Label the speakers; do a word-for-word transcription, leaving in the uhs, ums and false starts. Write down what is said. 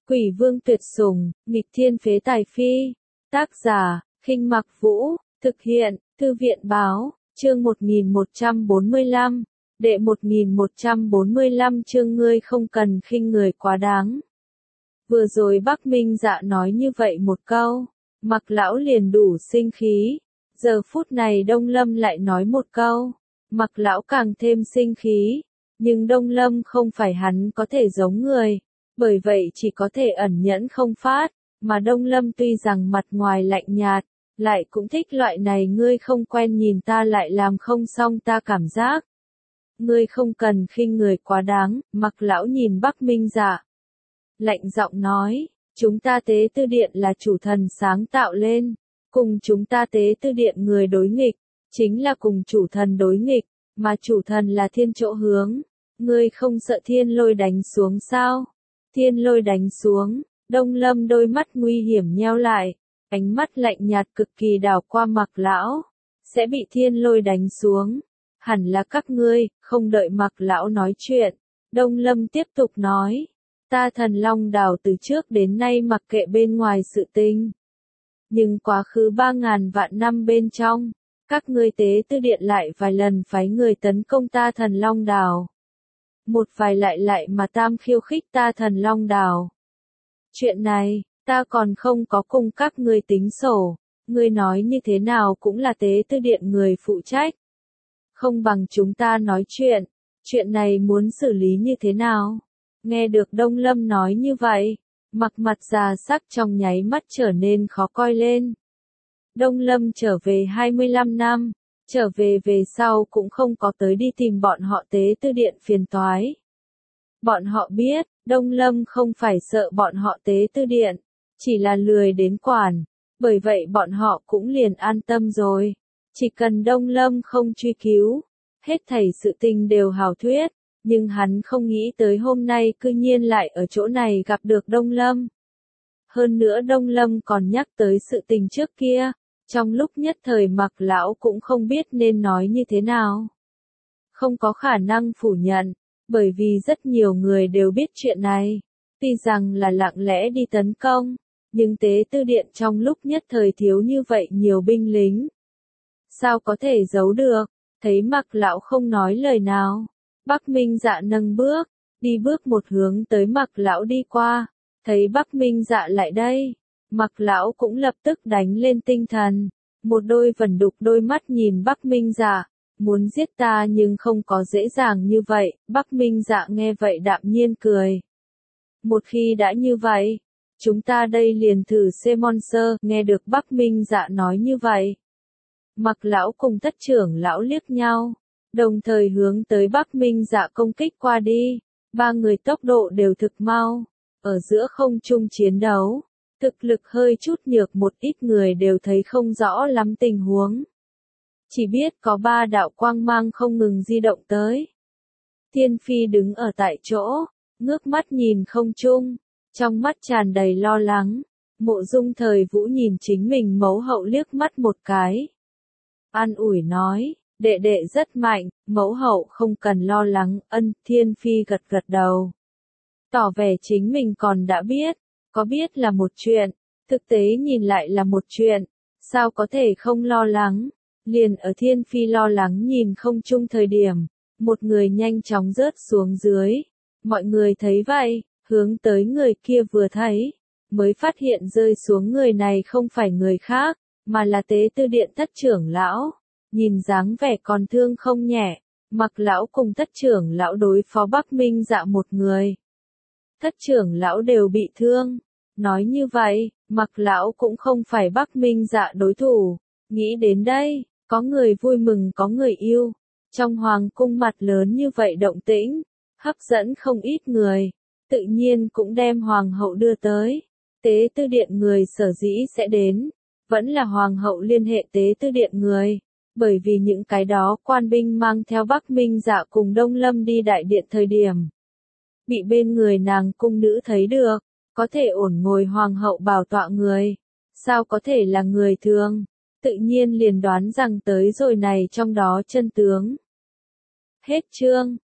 Speaker 1: Quỷ vương tuyệt sủng, nghịch thiên phế tài phi. Tác giả, Khinh Mặc Vũ, thực hiện, Thư viện Báo, chương một nghìn một trăm bốn mươi lăm, đệ một nghìn một trăm bốn mươi lăm chương ngươi không cần khinh người quá đáng. Vừa rồi Bắc Minh Dạ nói như vậy một câu, Mặc lão liền đủ sinh khí, giờ phút này Đông Lâm lại nói một câu, Mặc lão càng thêm sinh khí, nhưng Đông Lâm không phải hắn có thể giống người, bởi vậy chỉ có thể ẩn nhẫn không phát, mà Đông Lâm tuy rằng mặt ngoài lạnh nhạt, lại cũng thích loại này ngươi không quen nhìn ta lại làm không xong ta cảm giác. Ngươi không cần khinh người quá đáng, Mặc lão nhìn Bắc Minh Dạ. Lạnh giọng nói, chúng ta Tế Tư Điện là chủ thần sáng tạo lên, cùng chúng ta Tế Tư Điện người đối nghịch, chính là cùng chủ thần đối nghịch, mà chủ thần là thiên chỗ hướng. Ngươi không sợ thiên lôi đánh xuống sao? Thiên lôi đánh xuống, Đông Lâm đôi mắt nguy hiểm nheo lại, ánh mắt lạnh nhạt cực kỳ đảo qua Mặc lão, sẽ bị thiên lôi đánh xuống. Hẳn là các ngươi, không đợi Mặc lão nói chuyện, Đông Lâm tiếp tục nói, ta Thần Long Đảo từ trước đến nay mặc kệ bên ngoài sự tình. Nhưng quá khứ ba ngàn vạn năm bên trong, các ngươi Tế Tư Điện lại vài lần phái người tấn công ta Thần Long Đảo. Một vài lại lại mà tam khiêu khích ta Thần Long Đảo. Chuyện này, ta còn không có cùng các ngươi tính sổ, ngươi nói như thế nào cũng là Tế Tư Điện người phụ trách. Không bằng chúng ta nói chuyện, chuyện này muốn xử lý như thế nào? Nghe được Đông Lâm nói như vậy, Mặc mặt già sắc trong nháy mắt trở nên khó coi lên. Đông Lâm trở về hai mươi lăm năm, trở về về sau cũng không có tới đi tìm bọn họ Tế Tư Điện phiền toái. Bọn họ biết, Đông Lâm không phải sợ bọn họ Tế Tư Điện, chỉ là lười đến quản, bởi vậy bọn họ cũng liền an tâm rồi. Chỉ cần Đông Lâm không truy cứu, hết thảy sự tình đều hảo thuyết, nhưng hắn không nghĩ tới hôm nay cư nhiên lại ở chỗ này gặp được Đông Lâm. Hơn nữa Đông Lâm còn nhắc tới sự tình trước kia, trong lúc nhất thời Mặc lão cũng không biết nên nói như thế nào. Không có khả năng phủ nhận, bởi vì rất nhiều người đều biết chuyện này, tuy rằng là lặng lẽ đi tấn công, nhưng Tế Tư Điện trong lúc nhất thời thiếu như vậy nhiều binh lính. Sao có thể giấu được, thấy Mặc lão không nói lời nào, Bắc Minh Dạ nâng bước, đi bước một hướng tới Mặc lão đi qua, thấy Bắc Minh Dạ lại đây, Mặc lão cũng lập tức đánh lên tinh thần, một đôi vẩn đục đôi mắt nhìn Bắc Minh Dạ, muốn giết ta nhưng không có dễ dàng như vậy. Bắc Minh Dạ nghe vậy đạm nhiên cười. Một khi đã như vậy, chúng ta đây liền thử xem monster. Nghe được Bắc Minh Dạ nói như vậy, Mặc lão cùng Thất trưởng lão liếc nhau, đồng thời hướng tới Bắc Minh Dạ công kích qua đi. Ba người tốc độ đều thực mau, ở giữa không trung chiến đấu, thực lực hơi chút nhược, một ít người đều thấy không rõ lắm tình huống. Chỉ biết có ba đạo quang mang không ngừng di động tới. Thiên Phi đứng ở tại chỗ, ngước mắt nhìn không trung, trong mắt tràn đầy lo lắng. Mộ Dung Thời Vũ nhìn chính mình mẫu hậu liếc mắt một cái, an ủi nói, đệ đệ rất mạnh, mẫu hậu không cần lo lắng. Ân. Thiên Phi gật gật đầu, tỏ vẻ chính mình còn đã biết, có biết là một chuyện, thực tế nhìn lại là một chuyện, sao có thể không lo lắng. Liền ở Thiên Phi lo lắng nhìn không chung thời điểm, một người nhanh chóng rớt xuống dưới. Mọi người thấy vậy, hướng tới người kia vừa thấy, mới phát hiện rơi xuống người này không phải người khác, mà là Tế Tư Điện Thất trưởng lão. Nhìn dáng vẻ còn thương không nhẹ, Mặc lão cùng Thất trưởng lão đối phó Bắc Minh Dạ một người. Thất trưởng lão đều bị thương. Nói như vậy, Mặc lão cũng không phải Bắc Minh Dạ đối thủ. Nghĩ đến đây, có người vui mừng có người yêu. Trong hoàng cung mặt lớn như vậy động tĩnh, hấp dẫn không ít người, tự nhiên cũng đem hoàng hậu đưa tới. Tế Tư Điện người sở dĩ sẽ đến, vẫn là hoàng hậu liên hệ Tế Tư Điện người, bởi vì những cái đó quan binh mang theo Bắc Minh Dạ cùng Đông Lâm đi đại điện thời điểm, bị bên người nàng cung nữ thấy được, có thể ổn ngồi hoàng hậu bảo tọa người, sao có thể là người thường, tự nhiên liền đoán rằng tới rồi này trong đó chân tướng. Hết chương.